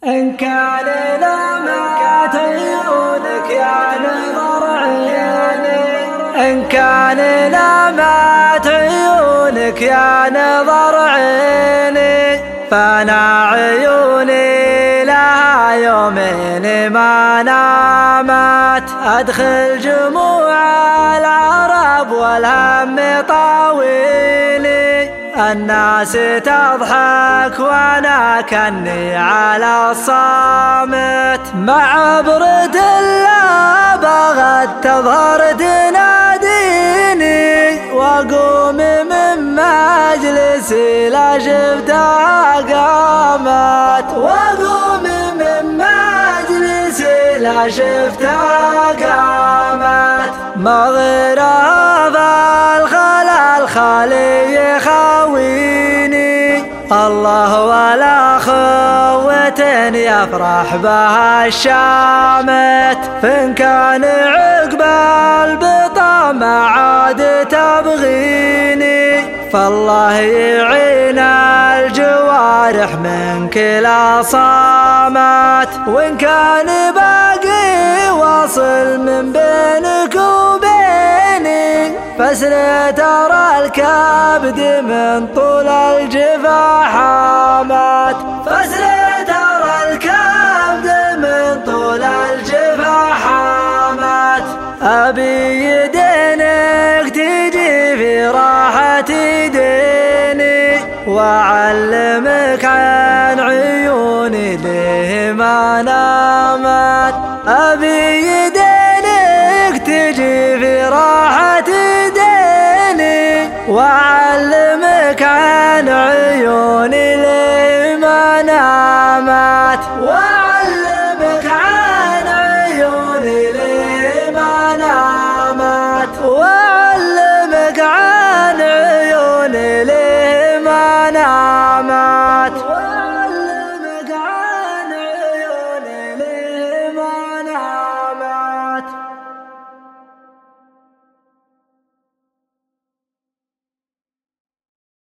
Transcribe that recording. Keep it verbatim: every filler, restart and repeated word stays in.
إن كان لمعت عيونك يا نظر عيني، إن كان لمعت عيونك يا نظر عيني، فانا عيوني لها يومين ما نامت. أدخل جموع العرب والهم طاويلي، الناس تضحك وانا كني على الصامت. مع برد الله بغت تظهر تناديني، واقوم من مجلسي لا شفتها قامت. واقوم من مجلسي لا شفتها قامت. مغرب الخلا الخالي يخاويني، الله ولا خوة يفرح بها الشامت. فإن كان عقب البطا ما عاد تبغيني، فالله يعين الجوارح من كلا صامت. وإن كان باقي واصل من بينك وبيني، فاسر ترى الكبد من طول الجفا حامت. فاسر ترى الكبد من طول الجفا حامت. أبي يدينك تجي في راحة ديني، وأعلمك عن عيوني ليه ما نامت. أبي يدينك تجي في راحة ديني، وأعلمك عن عيوني ليه ما نامت. وأعلمك عن عيوني ليه ما نامت.